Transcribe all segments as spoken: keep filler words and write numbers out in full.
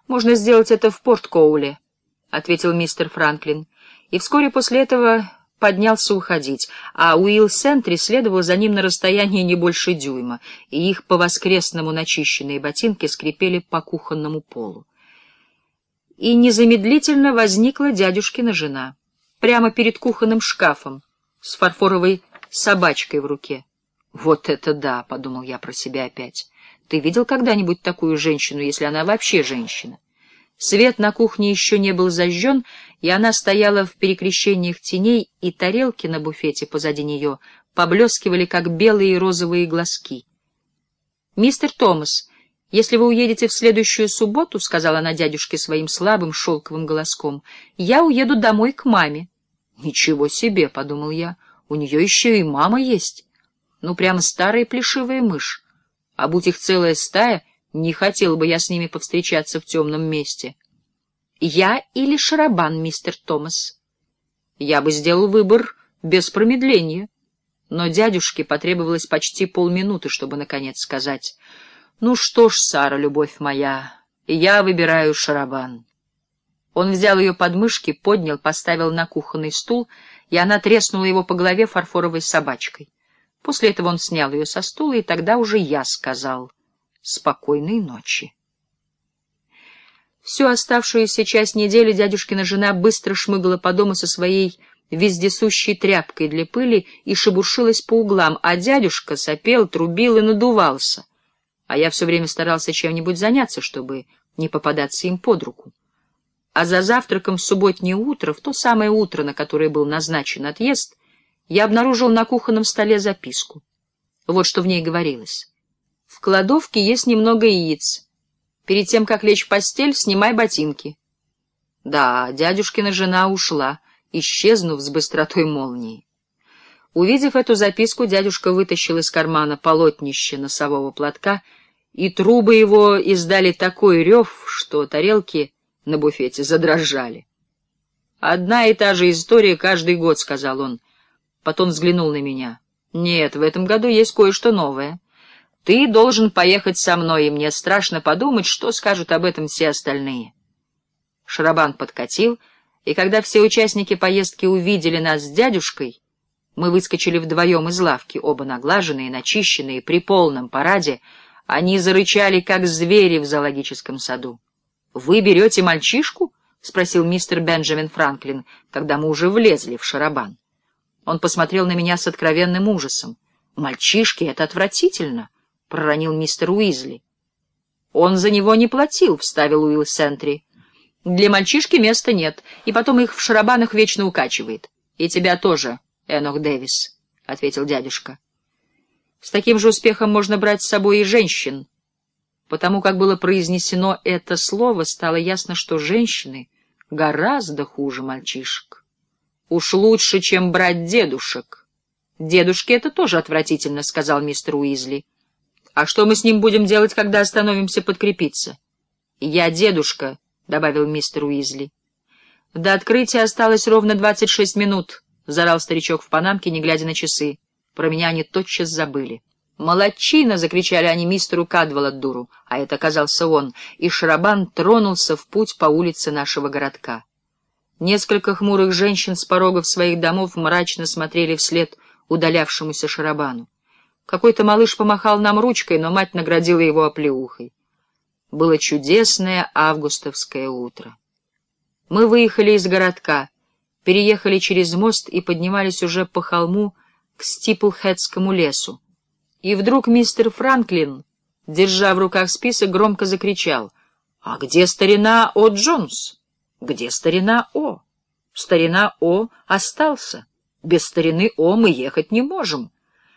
«Можно сделать это в Порт-Коуле», — ответил мистер Франклин, и вскоре после этого поднялся уходить, а Уилл Сентри следовал за ним на расстоянии не больше дюйма, и их по-воскресному начищенные ботинки скрипели по кухонному полу. И незамедлительно возникла дядюшкина жена, прямо перед кухонным шкафом, с фарфоровой собачкой в руке. «Вот это да!» — подумал я про себя опять. «Ты видел когда-нибудь такую женщину, если она вообще женщина?» Свет на кухне еще не был зажжен, и она стояла в перекрещениях теней, и тарелки на буфете позади нее поблескивали, как белые и розовые глазки. «Мистер Томас, если вы уедете в следующую субботу, — сказала она дядюшке своим слабым шелковым голоском, — я уеду домой к маме». «Ничего себе! — подумал я, — у нее еще и мама есть. Ну, прямо старая плешивая мышь. А будь их целая стая, не хотел бы я с ними повстречаться в темном месте». «Я или Шарабан, мистер Томас?» Я бы сделал выбор без промедления, но дядюшке потребовалось почти полминуты, чтобы наконец сказать: «Ну что ж, Сара, любовь моя, я выбираю Шарабан». Он взял ее под мышки, поднял, поставил на кухонный стул, и она треснула его по голове фарфоровой собачкой. После этого он снял ее со стула, и тогда уже я сказал: «Спокойной ночи». Всю оставшуюся часть недели дядюшкина жена быстро шмыгала по дому со своей вездесущей тряпкой для пыли и шебуршилась по углам, а дядюшка сопел, трубил и надувался. А я все время старался чем-нибудь заняться, чтобы не попадаться им под руку. А за завтраком в субботнее утро, в то самое утро, на которое был назначен отъезд, я обнаружил на кухонном столе записку. Вот что в ней говорилось: «В кладовке есть немного яиц. Перед тем, как лечь в постель, снимай ботинки». Да, дядюшкина жена ушла, исчезнув с быстротой молнии. Увидев эту записку, дядюшка вытащил из кармана полотнище носового платка, и трубы его издали такой рев, что тарелки на буфете задрожали. «Одна и та же история каждый год», — сказал он. Потом взглянул на меня. «Нет, в этом году есть кое-что новое. Ты должен поехать со мной, и мне страшно подумать, что скажут об этом все остальные». Шарабан подкатил, и когда все участники поездки увидели нас с дядюшкой, мы выскочили вдвоем из лавки, оба наглаженные, начищенные, при полном параде. Они зарычали, как звери в зоологическом саду. «Вы берете мальчишку?» — спросил мистер Бенджамин Франклин, когда мы уже влезли в Шарабан. Он посмотрел на меня с откровенным ужасом. «Мальчишки — это отвратительно!» — проронил мистер Уизли. «Он за него не платил», — вставил Уилл Сентри. «Для мальчишки места нет, и потом их в Шарабанах вечно укачивает. И тебя тоже, Энох Дэвис», — ответил дядюшка. «С таким же успехом можно брать с собой и женщин». Потому как было произнесено это слово, стало ясно, что женщины гораздо хуже мальчишек. Уж лучше, чем брать дедушек. «Дедушке это тоже отвратительно», — сказал мистер Уизли. «А что мы с ним будем делать, когда остановимся подкрепиться?» «Я дедушка», — добавил мистер Уизли. «До открытия осталось ровно двадцать шесть минут», — заорал старичок в панамке, не глядя на часы. Про меня они тотчас забыли. «Молодчина!» — закричали они мистеру Кадваладдуру, а это оказался он, и Шарабан тронулся в путь по улице нашего городка. Несколько хмурых женщин с порогов своих домов мрачно смотрели вслед удалявшемуся Шарабану. Какой-то малыш помахал нам ручкой, но мать наградила его оплеухой. Было чудесное августовское утро. Мы выехали из городка, переехали через мост и поднимались уже по холму к Стиплхедскому лесу. И вдруг мистер Франклин, держа в руках список, громко закричал: «А где старина О. Джонс? Где старина О? Старина О остался. Без старины О мы ехать не можем».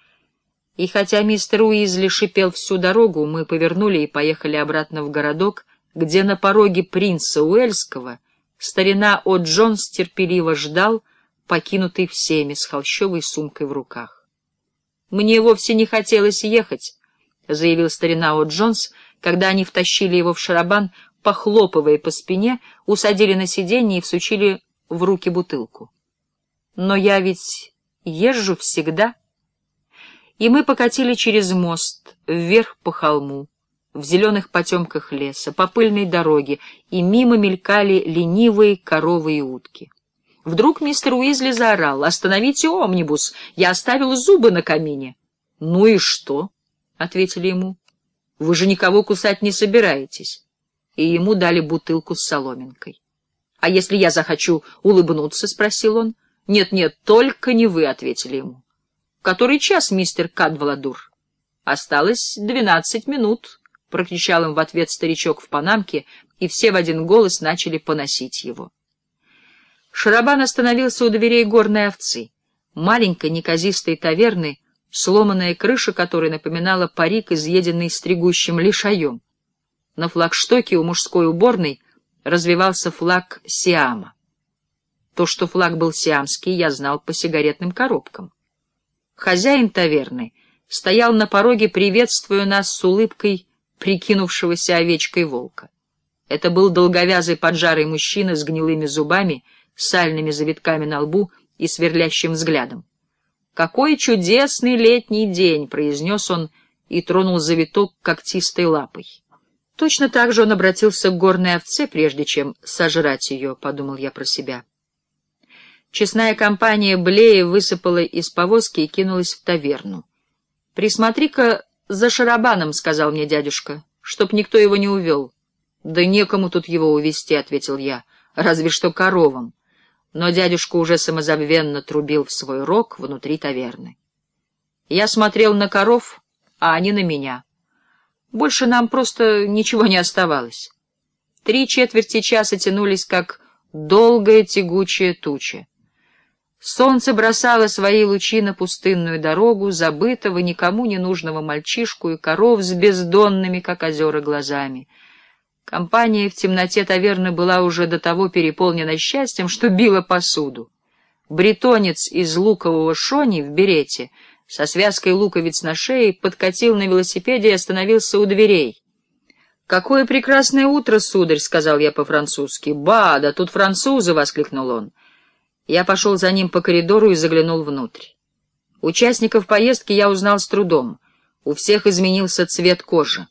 И хотя мистер Уизли шипел всю дорогу, мы повернули и поехали обратно в городок, где на пороге принца Уэльского старина О. Джонс терпеливо ждал, покинутый всеми, с холщовой сумкой в руках. «Мне вовсе не хотелось ехать», — заявил старина О. Джонс, когда они втащили его в Шарабан, похлопывая по спине, усадили на сиденье и всучили в руки бутылку. «Но я ведь езжу всегда». И мы покатили через мост, вверх по холму, в зеленых потемках леса, по пыльной дороге, и мимо мелькали ленивые коровы и утки. Вдруг мистер Уизли заорал: «Остановите омнибус! Я оставил зубы на камине!» «Ну и что?» — ответили ему. «Вы же никого кусать не собираетесь». И ему дали бутылку с соломинкой. «А если я захочу улыбнуться?» — спросил он. «Нет-нет, только не вы», — ответили ему. «Который час, мистер Кадваладур?» «Осталось двенадцать минут», — прокричал им в ответ старичок в панамке, и все в один голос начали поносить его. Шарабан остановился у дверей горной овцы, маленькой неказистой таверны, сломанная крыша которой напоминала парик, изъеденный стригущим лишаем. На флагштоке у мужской уборной развивался флаг Сиама. То, что флаг был сиамский, я знал по сигаретным коробкам. Хозяин таверны стоял на пороге, приветствуя нас с улыбкой прикинувшегося овечкой волка. Это был долговязый поджарый мужчина с гнилыми зубами, сальными завитками на лбу и сверлящим взглядом. «Какой чудесный летний день!» — произнес он и тронул завиток когтистой лапой. Точно так же он обратился к горной овце, прежде чем сожрать ее, — подумал я про себя. Честная компания Блея высыпала из повозки и кинулась в таверну. — Присмотри-ка за Шарабаном, — сказал мне дядюшка, — чтоб никто его не увел. — Да некому тут его увести, — ответил я, — разве что коровам. Но дядюшка уже самозабвенно трубил в свой рог внутри таверны. Я смотрел на коров, а они на меня. Больше нам просто ничего не оставалось. Три четверти часа тянулись, как долгая тягучая туча. Солнце бросало свои лучи на пустынную дорогу, забытого, никому не нужного мальчишку и коров с бездонными, как озера, глазами. Компания в темноте таверны была уже до того переполнена счастьем, что била посуду. Бретонец из лукового шони в берете со связкой луковиц на шее подкатил на велосипеде и остановился у дверей. «Какое прекрасное утро, сударь!» — сказал я по-французски. «Ба, да тут французы!» — воскликнул он. Я пошел за ним по коридору и заглянул внутрь. Участников поездки я узнал с трудом. У всех изменился цвет кожи.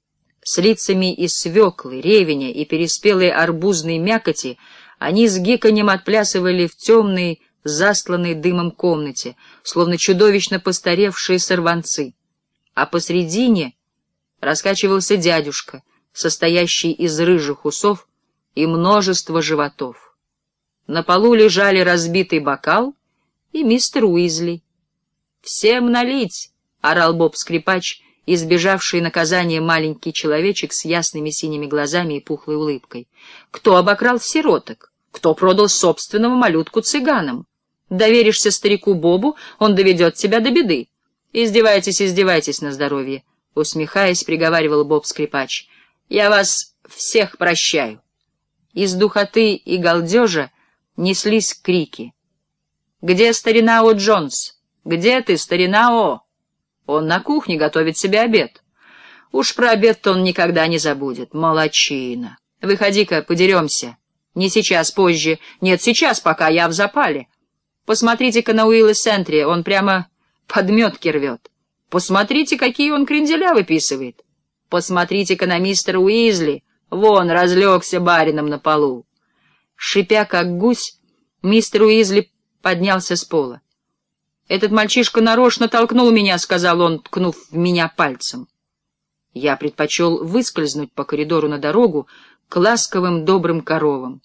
С лицами из свеклы, ревеня и переспелой арбузной мякоти они с гиканьем отплясывали в темной, застланной дымом комнате, словно чудовищно постаревшие сорванцы. А посредине раскачивался дядюшка, состоящий из рыжих усов и множества животов. На полу лежали разбитый бокал и мистер Уизли. «Всем налить!» — орал Боб-скрипач, избежавший наказания маленький человечек с ясными синими глазами и пухлой улыбкой. «Кто обокрал сироток? Кто продал собственного малютку цыганам? Доверишься старику Бобу, он доведет тебя до беды. Издевайтесь, издевайтесь на здоровье!» — усмехаясь, приговаривал Боб-скрипач. «Я вас всех прощаю!» Из духоты и галдежа неслись крики. «Где старина О. Джонс? Где ты, старина О? Он на кухне готовит себе обед. Уж про обед-то он никогда не забудет. Молодчина. Выходи-ка, подеремся. Не сейчас, позже. Нет, сейчас, пока я в запале. Посмотрите-ка на Уилла Сентри, он прямо подметки рвет. Посмотрите, какие он кренделя выписывает. Посмотрите-ка на мистера Уизли. Вон, разлегся барином на полу». Шипя, как гусь, мистер Уизли поднялся с пола. «Этот мальчишка нарочно толкнул меня», — сказал он, ткнув в меня пальцем. Я предпочел выскользнуть по коридору на дорогу к ласковым добрым коровам.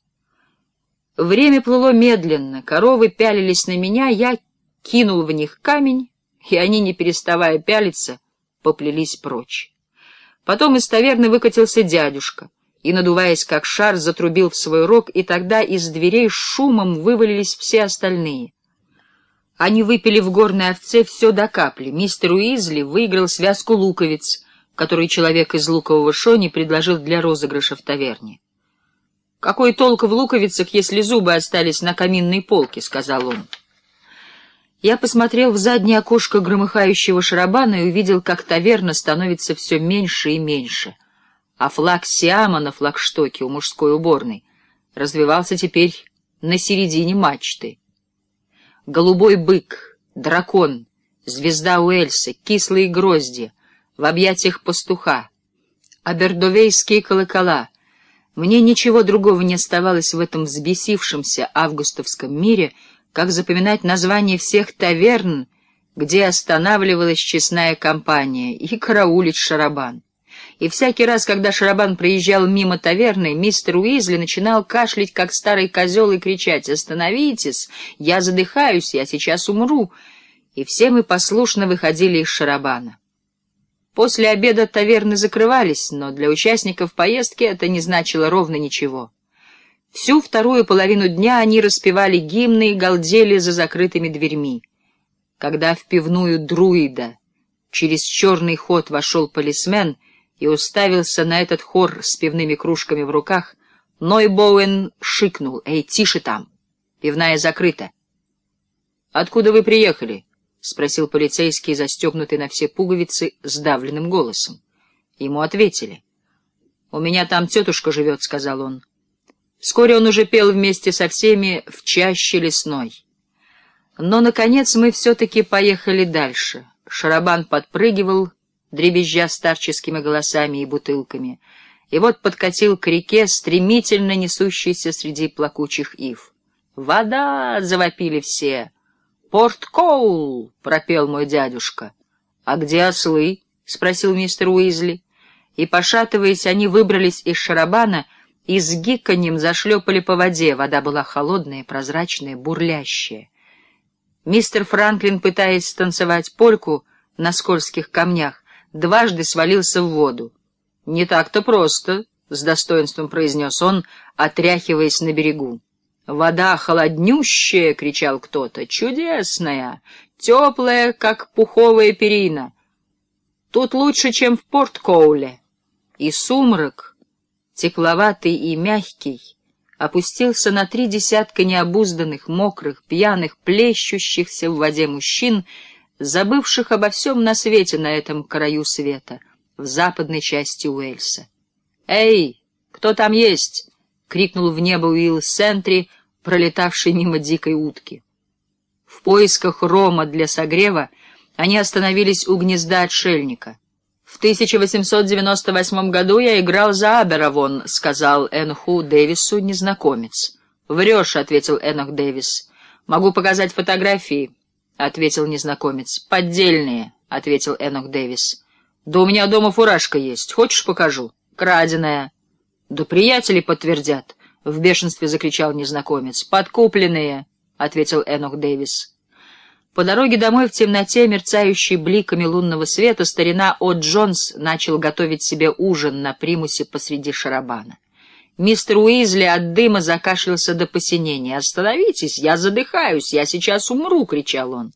Время плыло медленно, коровы пялились на меня, я кинул в них камень, и они, не переставая пялиться, поплелись прочь. Потом из таверны выкатился дядюшка и, надуваясь как шар, затрубил в свой рог, и тогда из дверей шумом вывалились все остальные. Они выпили в горной овце все до капли. Мистер Уизли выиграл связку луковиц, которую человек из лукового шони предложил для розыгрыша в таверне. «Какой толк в луковицах, если зубы остались на каминной полке?» — сказал он. Я посмотрел в заднее окошко громыхающего Шарабана и увидел, как таверна становится все меньше и меньше, а флаг Сиама на флагштоке у мужской уборной развивался теперь на середине мачты. Голубой бык, дракон, звезда Уэльса, кислые грозди в объятиях пастуха, Абердовейские колокола. Мне ничего другого не оставалось в этом взбесившемся августовском мире, как запоминать названия всех таверн, где останавливалась честная компания, и караулить шарабан. И всякий раз, когда шарабан проезжал мимо таверны, мистер Уизли начинал кашлять, как старый козел, и кричать: «Остановитесь! Я задыхаюсь, я сейчас умру!» И все мы послушно выходили из шарабана. После обеда таверны закрывались, но для участников поездки это не значило ровно ничего. Всю вторую половину дня они распевали гимны и галдели за закрытыми дверьми. Когда в пивную «Друида» через черный ход вошел полисмен и уставился на этот хор с пивными кружками в руках, Ной Боуэн шикнул: «Эй, тише там! Пивная закрыта!» «Откуда вы приехали?» — спросил полицейский, застегнутый на все пуговицы, сдавленным голосом. Ему ответили. «У меня там тетушка живет», — сказал он. Вскоре он уже пел вместе со всеми в чаще лесной. Но, наконец, мы все-таки поехали дальше. Шарабан подпрыгивал, дребезжа старческими голосами и бутылками, и вот подкатил к реке, стремительно несущейся среди плакучих ив. «Вода!» — завопили все. «Порт Коул!» — пропел мой дядюшка. «А где ослы?» — спросил мистер Уизли. И, пошатываясь, они выбрались из шарабана и с гиканьем зашлепали по воде. Вода была холодная, прозрачная, бурлящая. Мистер Франклин, пытаясь станцевать польку на скользких камнях, дважды свалился в воду. «Не так-то просто», — с достоинством произнес он, отряхиваясь на берегу. «Вода холоднющая!» — кричал кто-то. «Чудесная! Теплая, как пуховая перина! Тут лучше, чем в Порт-Коуле!» И сумрак, тепловатый и мягкий, опустился на три десятка необузданных, мокрых, пьяных, плещущихся в воде мужчин, забывших обо всем на свете на этом краю света, в западной части Уэльса. «Эй, кто там есть?» — крикнул в небо Уилл Сентри, пролетавший мимо дикой утки. В поисках рома для согрева они остановились у гнезда отшельника. «В тысяча восемьсот девяносто восьмом году я играл за Аберавон», — сказал Эноху Дэвису незнакомец. «Врешь», — ответил Энох Дэвис. «Могу показать фотографии», — ответил незнакомец. «Поддельные», — ответил Энох Дэвис. «Да у меня дома фуражка есть. Хочешь, покажу?» «Краденая». «Да приятели подтвердят», — в бешенстве закричал незнакомец. «Подкупленные», — ответил Энох Дэвис. По дороге домой в темноте, мерцающей бликами лунного света, старина О. Джонс начал готовить себе ужин на примусе посреди шарабана. Мистер Уизли от дыма закашлялся до посинения. «Остановитесь, я задыхаюсь, я сейчас умру!» — кричал он.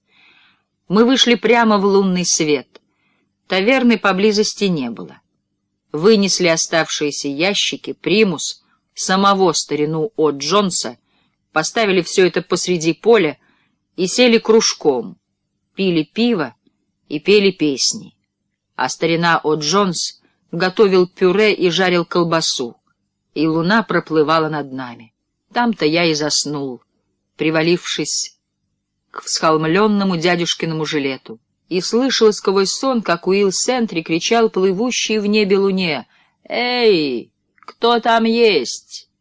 Мы вышли прямо в лунный свет. Таверны поблизости не было. Вынесли оставшиеся ящики, примус, самого старину О. Джонса, поставили все это посреди поля и сели кружком, пили пиво и пели песни. А старина О. Джонс готовил пюре и жарил колбасу, и луна проплывала над нами. Там-то я и заснул, привалившись к всхолмленному дядюшкиному жилету, и слышал сквозь сон, как Уилл Сентри кричал плывущей в небе луне: «Эй, кто там есть?